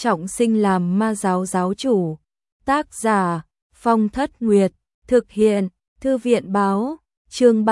trọng sinh làm ma giáo giáo chủ. Tác giả Phong Thất Nguyệt, thực hiện Thư viện Báo. Chương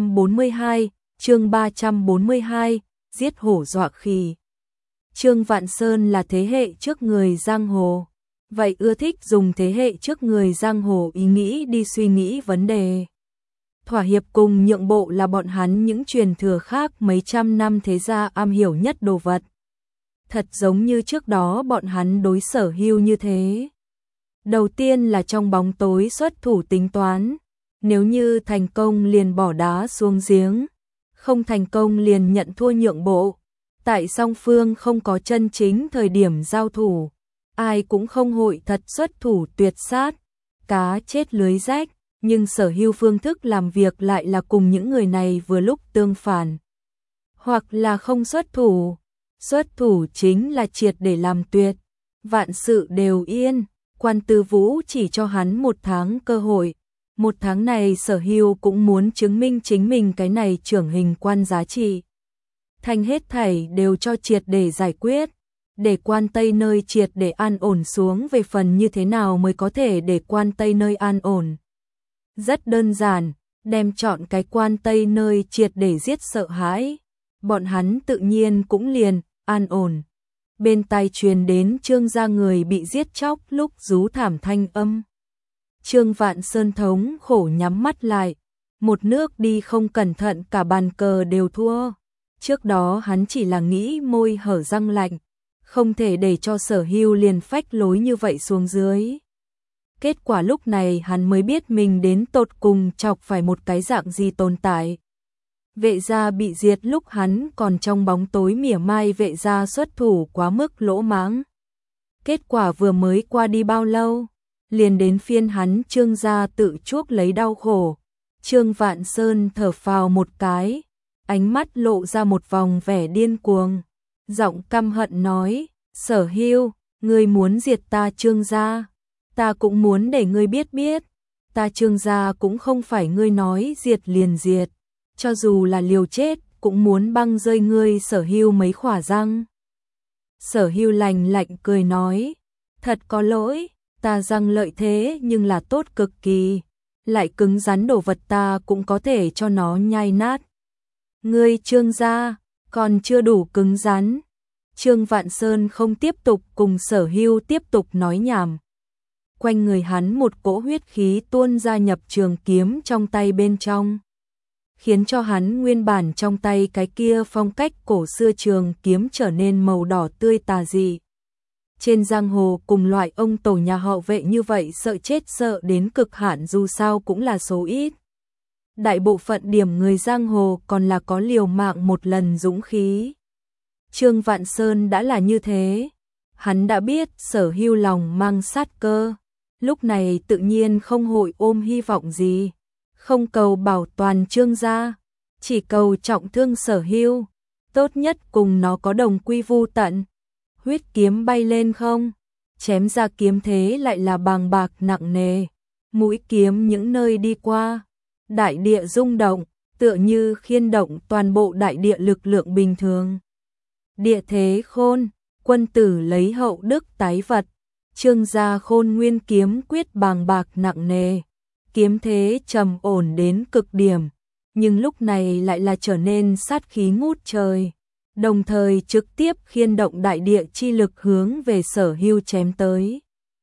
342, giết hổ dọa khỉ. Trương Vạn Sơn là thế hệ trước người giang hồ, vậy ưa thích dùng thế hệ trước người giang hồ ý nghĩ đi suy nghĩ vấn đề. Thỏa hiệp cùng nhượng bộ là bọn hắn những truyền thừa khác mấy trăm năm thế gia am hiểu nhất đồ vật. Thật giống như trước đó bọn hắn đối Sở Hưu như thế. Đầu tiên là trong bóng tối xuất thủ tính toán, nếu như thành công liền bỏ đá xuống giếng, không thành công liền nhận thua nhượng bộ. Tại song phương không có chân chính thời điểm giao thủ, ai cũng không hội thật xuất thủ tuyệt sát, cá chết lưới rách, nhưng Sở Hưu phương thức làm việc lại là cùng những người này vừa lúc tương phản. Hoặc là không xuất thủ chính là triệt để làm tuyệt, vạn sự đều yên. Quan Tư Vũ chỉ cho hắn 1 tháng cơ hội, 1 tháng này Sở Hưu cũng muốn chứng minh chính mình cái này trưởng hình quan giá trị. Thành hết thảy đều cho triệt để giải quyết, để quan Tây nơi triệt để an ổn xuống. Về phần như thế nào mới có thể để quan Tây nơi an ổn? Rất đơn giản, đem chọn cái quan Tây nơi triệt để giết sợ hãi, bọn hắn tự nhiên cũng liền an ổn. Bên tai truyền đến Trương gia người bị giết chóc lúc rú thảm thanh âm. Trương Vạn Sơn thống khổ nhắm mắt lại, một nước đi không cẩn thận cả bàn cờ đều thua. Trước đó hắn chỉ là nghĩ môi hở răng lạnh, không thể để cho Sở Hưu liền phách lối như vậy xuống dưới. Kết quả lúc này hắn mới biết mình đến tột cùng chọc phải một cái dạng gì tồn tại. Vệ gia bị diệt lúc hắn còn trong bóng tối mỉa mai vệ gia xuất thủ quá mức lỗ mãng. Kết quả vừa mới qua đi bao lâu, liền đến phiên hắn Trương gia tự chuốc lấy đau khổ. Trương Vạn Sơn thở phào một cái, ánh mắt lộ ra một vòng vẻ điên cuồng, giọng căm hận nói: Sở Hưu, ngươi muốn diệt ta Trương gia, ta cũng muốn để ngươi biết biết, ta Trương gia cũng không phải ngươi nói diệt liền diệt, cho dù là liều chết cũng muốn băng rơi ngươi Sở Hưu mấy khỏa răng. Sở Hưu lạnh lạnh cười nói: thật có lỗi, ta răng lợi thế nhưng là tốt cực kỳ, lại cứng rắn đồ vật ta cũng có thể cho nó nhai nát. Ngươi Trương gia còn chưa đủ cứng rắn. Trương Vạn Sơn không tiếp tục cùng Sở Hưu tiếp tục nói nhảm. Quanh người hắn một cỗ huyết khí tuôn ra nhập trường kiếm trong tay bên trong, khiến cho hắn nguyên bản trong tay cái kia phong cách cổ xưa trường kiếm trở nên màu đỏ tươi tà dị. Trên giang hồ cùng loại ông tổ nhà họ Vệ như vậy sợ chết sợ đến cực hạn dù sao cũng là số ít. Đại bộ phận điểm người giang hồ còn là có liều mạng một lần dũng khí. Trương Vạn Sơn đã là như thế, hắn đã biết Sở Hưu lòng mang sát cơ, lúc này tự nhiên không hội ôm hy vọng gì, không cầu bảo toàn Trương gia, chỉ cầu trọng thương Sở Hưu, tốt nhất cùng nó có đồng quy vu tận. Huyết kiếm bay lên không, chém ra kiếm thế lại là bàng bạc nặng nề, mũi kiếm những nơi đi qua, đại địa rung động, tựa như khiên động toàn bộ đại địa lực lượng bình thường. Địa thế khôn, quân tử lấy hậu đức tái vật, Trương gia Khôn Nguyên kiếm quyết bàng bạc nặng nề, kiếm thế trầm ổn đến cực điểm, nhưng lúc này lại là trở nên sát khí ngút trời, đồng thời trực tiếp khiên động đại địa chi lực hướng về Sở Hưu chém tới.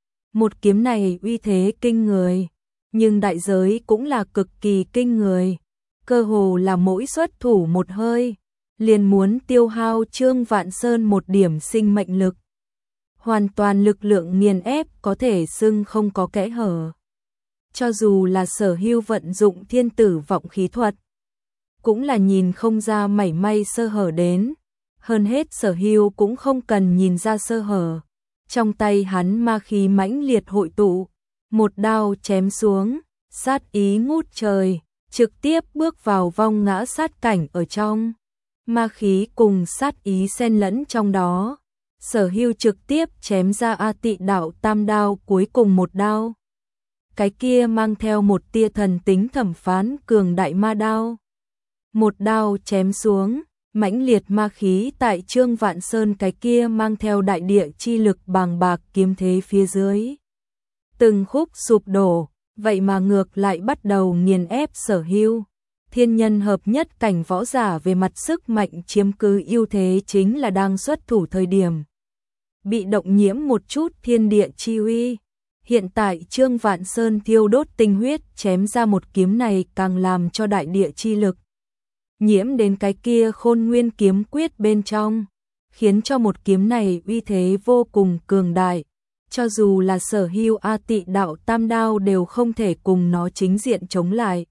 Một kiếm này uy thế kinh người, nhưng đại giới cũng là cực kỳ kinh người, cơ hồ là mỗi xuất thủ một hơi, liền muốn tiêu hao Trương Vạn Sơn một điểm sinh mệnh lực. Hoàn toàn lực lượng nghiền ép có thể xưng không có kẽ hở. Cho dù là Sở Hưu vận dụng thiên tử vọng khí thuật, cũng là nhìn không ra mảy may sơ hở đến. Hơn hết Sở Hưu cũng không cần nhìn ra sơ hở. Trong tay hắn ma khí mãnh liệt hội tụ, một đao chém xuống, sát ý ngút trời, trực tiếp bước vào vong ngã sát cảnh ở trong. Ma khí cùng sát ý xen lẫn trong đó. Sở Hưu trực tiếp chém ra A Tị Đạo Tam đao cuối cùng một đao. Cái kia mang theo một tia thần tính thẩm phán cường đại ma đao. Một đao chém xuống, Mãnh liệt ma khí tại Trương Vạn Sơn cái kia mang theo đại địa chi lực bàng bạc kiếm thế phía dưới. Từng khúc sụp đổ, vậy mà ngược lại bắt đầu nghiền ép Sở Hưu. Thiên nhân hợp nhất cảnh võ giả về mặt sức mạnh chiếm cứ ưu thế chính là đang xuất thủ thời điểm. Bị động nhiễm một chút thiên địa chi uy. Hiện tại Trương Vạn Sơn thiêu đốt tinh huyết chém ra một kiếm này càng làm cho đại địa chi lực nhiễm đến cái kia Khôn Nguyên kiếm quyết bên trong, khiến cho một kiếm này uy thế vô cùng cường đại, cho dù là Sở Hưu A Tị đạo tam đao đều không thể cùng nó chính diện chống lại.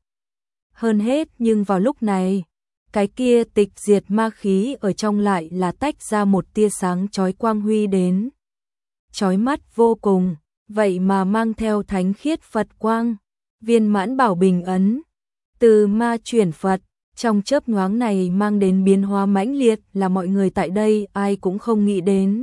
Hơn hết nhưng vào lúc này, cái kia tịch diệt ma khí ở trong lại là tách ra một tia sáng chói quang huy đến. Chói mắt vô cùng, vậy mà mang theo thánh khiết Phật quang, viên mãn bảo bình ấn, từ ma chuyển Phật. Trong chớp nhoáng này mang đến biến hóa mãnh liệt là mọi người tại đây ai cũng không nghĩ đến.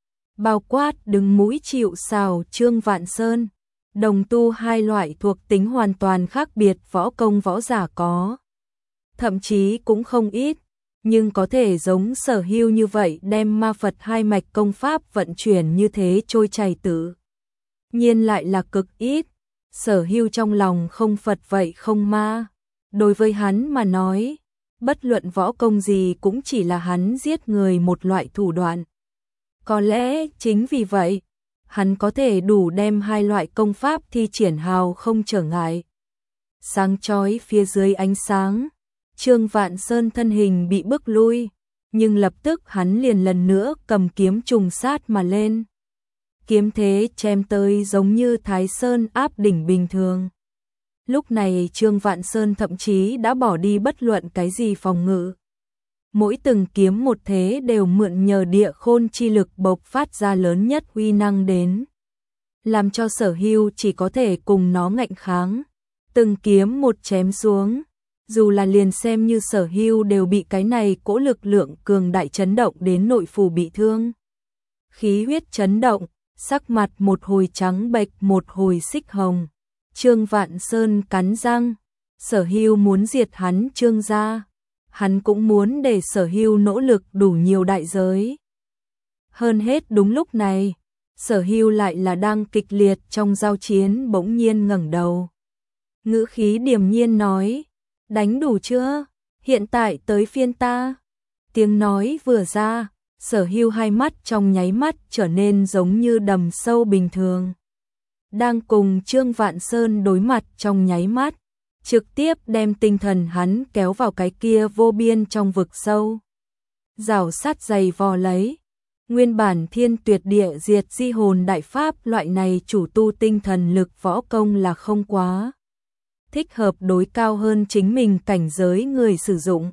Bao quát đứng mũi chịu sào Trương Vạn Sơn, đồng tu hai loại thuộc tính hoàn toàn khác biệt võ công võ giả có. Thậm chí cũng không ít, nhưng có thể giống Sở Hưu như vậy đem ma Phật hai mạch công pháp vận chuyển như thế trôi chảy tự nhiên lại là cực ít. Sở Hưu trong lòng không Phật vậy không ma. Đối với hắn mà nói, bất luận võ công gì cũng chỉ là hắn giết người một loại thủ đoạn. Có lẽ chính vì vậy, hắn có thể đủ đem hai loại công pháp thi triển hào không trở ngại. Sáng chói phía dưới ánh sáng, Trương Vạn Sơn thân hình bị bước lui, nhưng lập tức hắn liền lần nữa cầm kiếm trùng sát mà lên. Kiếm thế chém tới giống như Thái Sơn áp đỉnh bình thường. Lúc này Trương Vạn Sơn thậm chí đã bỏ đi bất luận cái gì phòng ngự. Mỗi từng kiếm một thế đều mượn nhờ địa khôn chi lực bộc phát ra lớn nhất uy năng đến. Làm cho Sở Hưu chỉ có thể cùng nó ngạnh kháng. Từng kiếm một chém xuống. Dù là liền xem như Sở Hưu đều bị cái này cỗ lực lượng cường đại chấn động đến nội phủ bị thương. Khí huyết chấn động, sắc mặt một hồi trắng bệch một hồi xích hồng. Trương Vạn Sơn cắn răng, Sở Hưu muốn diệt hắn Trương gia, hắn cũng muốn để Sở Hưu nỗ lực đủ nhiều đại giới. Hơn hết đúng lúc này, Sở Hưu lại là đang kịch liệt trong giao chiến bỗng nhiên ngẩng đầu. Ngữ khí điềm nhiên nói, đánh đủ chưa? Hiện tại tới phiên ta. Tiếng nói vừa ra, Sở Hưu hai mắt trong nháy mắt trở nên giống như đầm sâu bình thường. Đang cùng Trương Vạn Sơn đối mặt trong nháy mắt, trực tiếp đem tinh thần hắn kéo vào cái kia vô biên trong vực sâu. Rào sát dày vò lấy, nguyên bản thiên tuyệt địa diệt di hồn đại pháp loại này chủ tu tinh thần lực võ công là không quá thích hợp đối cao hơn chính mình cảnh giới người sử dụng.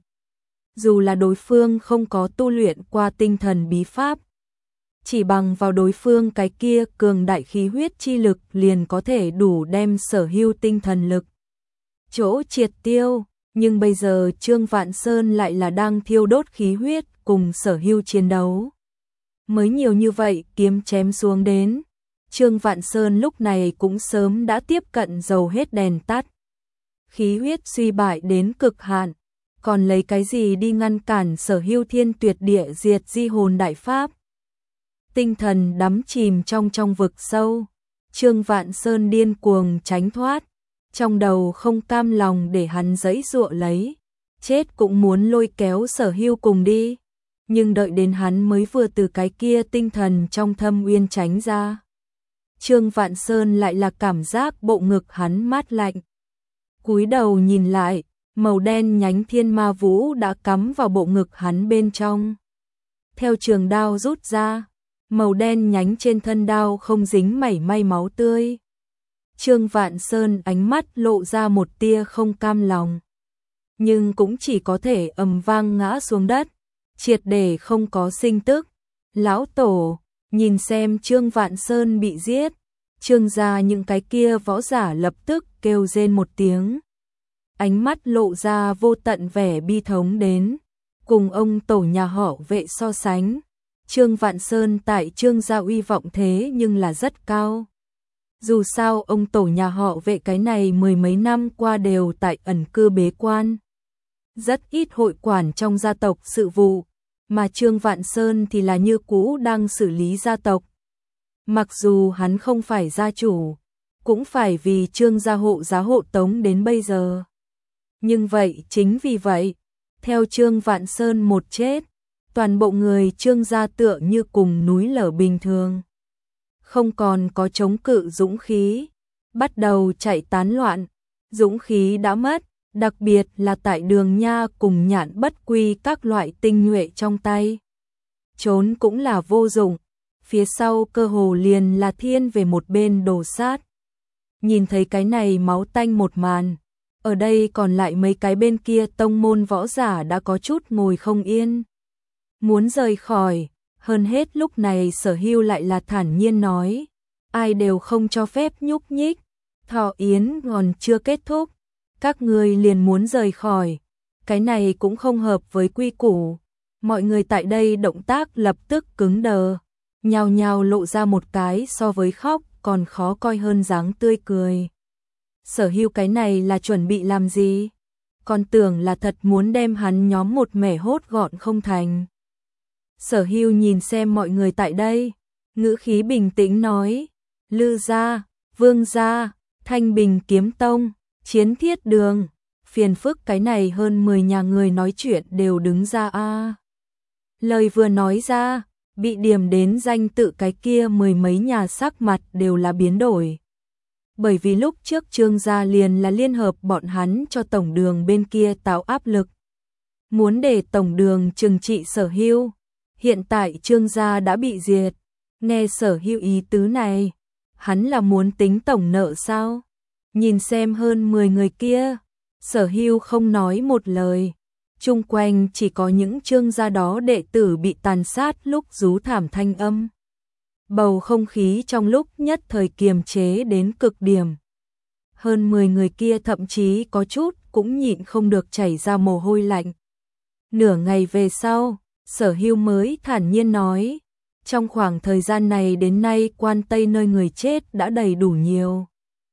Dù là đối phương không có tu luyện qua tinh thần bí pháp, chỉ bằng vào đối phương cái kia cường đại khí huyết chi lực liền có thể đủ đem Sở Hưu tinh thần lực chỗ triệt tiêu, nhưng bây giờ Trương Vạn Sơn lại là đang thiêu đốt khí huyết cùng Sở Hưu chiến đấu. Mới nhiều như vậy kiếm chém xuống đến, Trương Vạn Sơn lúc này cũng sớm đã tiếp cận dầu hết đèn tắt. Khí huyết suy bại đến cực hạn, còn lấy cái gì đi ngăn cản Sở Hưu thiên tuyệt địa diệt di hồn đại pháp. Tinh thần đắm chìm trong vực sâu, Trương Vạn Sơn điên cuồng tránh thoát, trong đầu không cam lòng để hắn giãy giụa lấy, chết cũng muốn lôi kéo Sở Hưu cùng đi, nhưng đợi đến hắn mới vừa từ cái kia tinh thần trong thâm uyên tránh ra, Trương Vạn Sơn lại là cảm giác bộ ngực hắn mát lạnh. Cúi đầu nhìn lại, màu đen nhánh thiên ma vũ đã cắm vào bộ ngực hắn bên trong. Theo trường đao rút ra, màu đen nhánh trên thân đao không dính mảy may máu tươi. Trương Vạn Sơn ánh mắt lộ ra một tia không cam lòng, nhưng cũng chỉ có thể ầm vang ngã xuống đất, triệt để không có sinh tức. Lão tổ, nhìn xem Trương Vạn Sơn bị giết, Trương gia những cái kia võ giả lập tức kêu rên một tiếng. Ánh mắt lộ ra vô tận vẻ bi thống đến, cùng ông tổ nhà họ Vệ so sánh. Trương Vạn Sơn tại Trương gia uy vọng thế nhưng là rất cao. Dù sao ông tổ nhà họ Vệ cái này mười mấy năm qua đều tại ẩn cư bế quan. rất ít hội quản trong gia tộc sự vụ, mà Trương Vạn Sơn thì là như cũ đang xử lý gia tộc. Mặc dù hắn không phải gia chủ, cũng phải vì Trương gia hộ giá hộ tống đến bây giờ. Nhưng vậy chính vì vậy, theo Trương Vạn Sơn một chết, toàn bộ người Trương gia tựa như cùng núi lở bình thường. Không còn có chống cự dũng khí, bắt đầu chạy tán loạn, dũng khí đã mất, đặc biệt là tại Đường Nha cùng Nhạn Bất Quy các loại tinh nhuệ trong tay. Trốn cũng là vô dụng, phía sau cơ hồ liền là thiên về một bên đổ sát. Nhìn thấy cái này máu tanh một màn, ở đây còn lại mấy cái bên kia tông môn võ giả đã có chút ngồi không yên. Muốn rời khỏi, hơn hết lúc này Sở Hưu lại là thản nhiên nói, ai đều không cho phép nhúc nhích, thọ yến còn chưa kết thúc, các người liền muốn rời khỏi, cái này cũng không hợp với quy củ. Mọi người tại đây động tác lập tức cứng đờ, nhao nhao lộ ra một cái so với khóc còn khó coi hơn dáng tươi cười. Sở Hưu cái này là chuẩn bị làm gì? Còn tưởng là thật muốn đem hắn nhóm một mẻ hốt gọn không thành. Sở Hưu nhìn xem mọi người tại đây, ngữ khí bình tĩnh nói, Lư gia, Vương gia, Thanh Bình Kiếm Tông, Chiến Thiết Đường, phiền phức cái này hơn 10 nhà người nói chuyện đều đứng ra a. Lời vừa nói ra, bị điểm đến danh tự cái kia mười mấy nhà sắc mặt đều là biến đổi. Bởi vì lúc trước Trương gia liền là liên hợp bọn hắn cho tổng đường bên kia tạo áp lực. Muốn để tổng đường trừng trị Sở Hưu. Hiện tại Trương gia đã bị diệt. Nghe Sở Hưu ý tứ này, hắn là muốn tính tổng nợ sao? Nhìn xem hơn 10 người kia, Sở Hưu không nói một lời. Chung quanh chỉ có những Trương gia đó đệ tử bị tàn sát lúc rú thảm thanh âm. Bầu không khí trong lúc nhất thời kiềm chế đến cực điểm. Hơn 10 người kia thậm chí có chút cũng nhịn không được chảy ra mồ hôi lạnh. Nửa ngày về sau, Sở Hưu mới thản nhiên nói, trong khoảng thời gian này đến nay Quan Tây nơi người chết đã đầy đủ nhiều.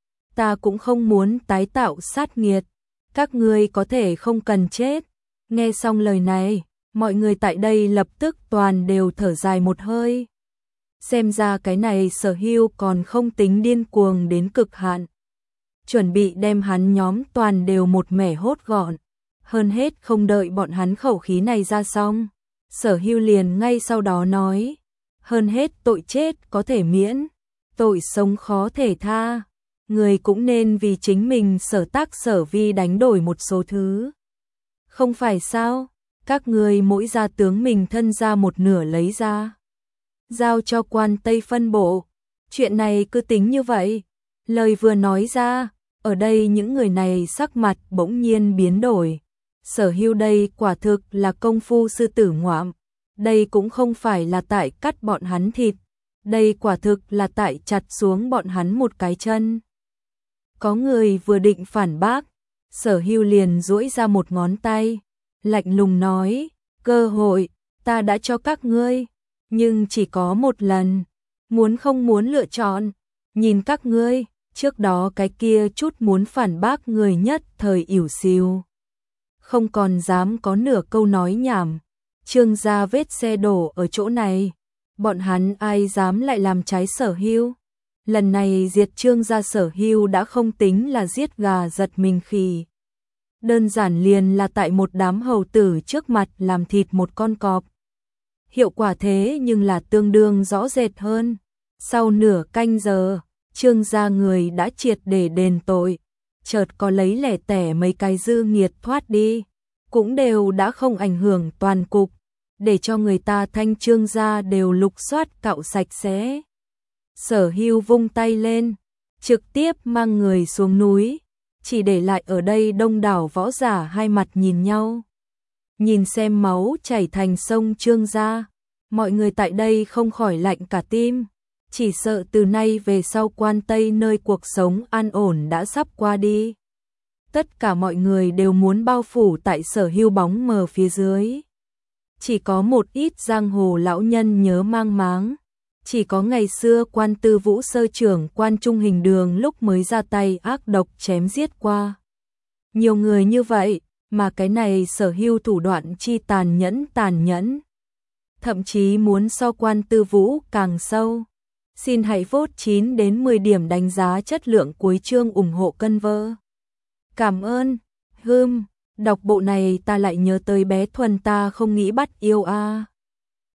Ta cũng không muốn tái tạo sát nghiệt, các ngươi có thể không cần chết. Nghe xong lời này, mọi người tại đây lập tức toàn đều thở dài một hơi. Xem ra cái này Sở Hưu còn không tính điên cuồng đến cực hạn. Chuẩn bị đem hắn nhóm toàn đều một mẻ hốt gọn. Hơn hết không đợi bọn hắn khẩu khí này ra xong. Sở Hưu liền ngay sau đó nói. Hơn hết tội chết có thể miễn, tội sống khó thể tha. Người cũng nên vì chính mình sở tác sở vi đánh đổi một số thứ. Không phải sao, các người mỗi gia tướng mình thân ra một nửa lấy ra. Giao cho Quan Tây phân bộ. Chuyện này cứ tính như vậy. Lời vừa nói ra, ở đây những người này sắc mặt bỗng nhiên biến đổi. Sở Hưu đây quả thực là công phu sư tử ngoạm. Đây cũng không phải là tại cắt bọn hắn thịt. Đây quả thực là tại chặt xuống bọn hắn một cái chân. Có người vừa định phản bác. Sở Hưu liền duỗi ra một ngón tay. Lạnh lùng nói, cơ hội, ta đã cho các ngươi. Nhưng chỉ có một lần. Muốn không muốn lựa chọn. Nhìn các ngươi, trước đó cái kia chút muốn phản bác người nhất thời ỉu xìu. Không còn dám có nửa câu nói nhảm. Trương gia vết xe đổ ở chỗ này. Bọn hắn ai dám lại làm trái Sở Hưu. Lần này diệt Trương gia Sở Hưu đã không tính là giết gà giật mình khỉ. Đơn giản liền là tại một đám hầu tử trước mặt làm thịt một con cọp. Hiệu quả thế nhưng là tương đương rõ rệt hơn. Sau nửa canh giờ, Trương gia người đã triệt để đền tội. Chợt có lấy lẻ tẻ mấy cái dư nghiệt thoát đi. Cũng đều đã không ảnh hưởng toàn cục. Để cho người ta thanh Trương gia đều lục soát cạo sạch sẽ. Sở Hưu vung tay lên, trực tiếp mang người xuống núi. Chỉ để lại ở đây đông đảo võ giả hai mặt nhìn nhau. Nhìn xem máu chảy thành sông Trương gia, mọi người tại đây không khỏi lạnh cả tim. Chỉ sợ từ nay về sau Quan Tây nơi cuộc sống an ổn đã sắp qua đi. Tất cả mọi người đều muốn bao phủ tại Sở Hưu bóng mờ phía dưới. Chỉ có một ít giang hồ lão nhân nhớ mang máng. Chỉ có ngày xưa Quan Tư Vũ sơ trưởng Quan Trung Hình Đường lúc mới ra tay ác độc chém giết qua. Nhiều người như vậy, mà cái này sở hữu thủ đoạn chi tàn nhẫn. Thậm chí muốn so Quan Tư Vũ càng sâu. Xin hãy vote 9 đến 10 điểm đánh giá chất lượng cuối chương ủng hộ cân vơ. Cảm ơn. Đọc bộ này ta lại nhớ tới bé Thuần ta không nghĩ bắt yêu a.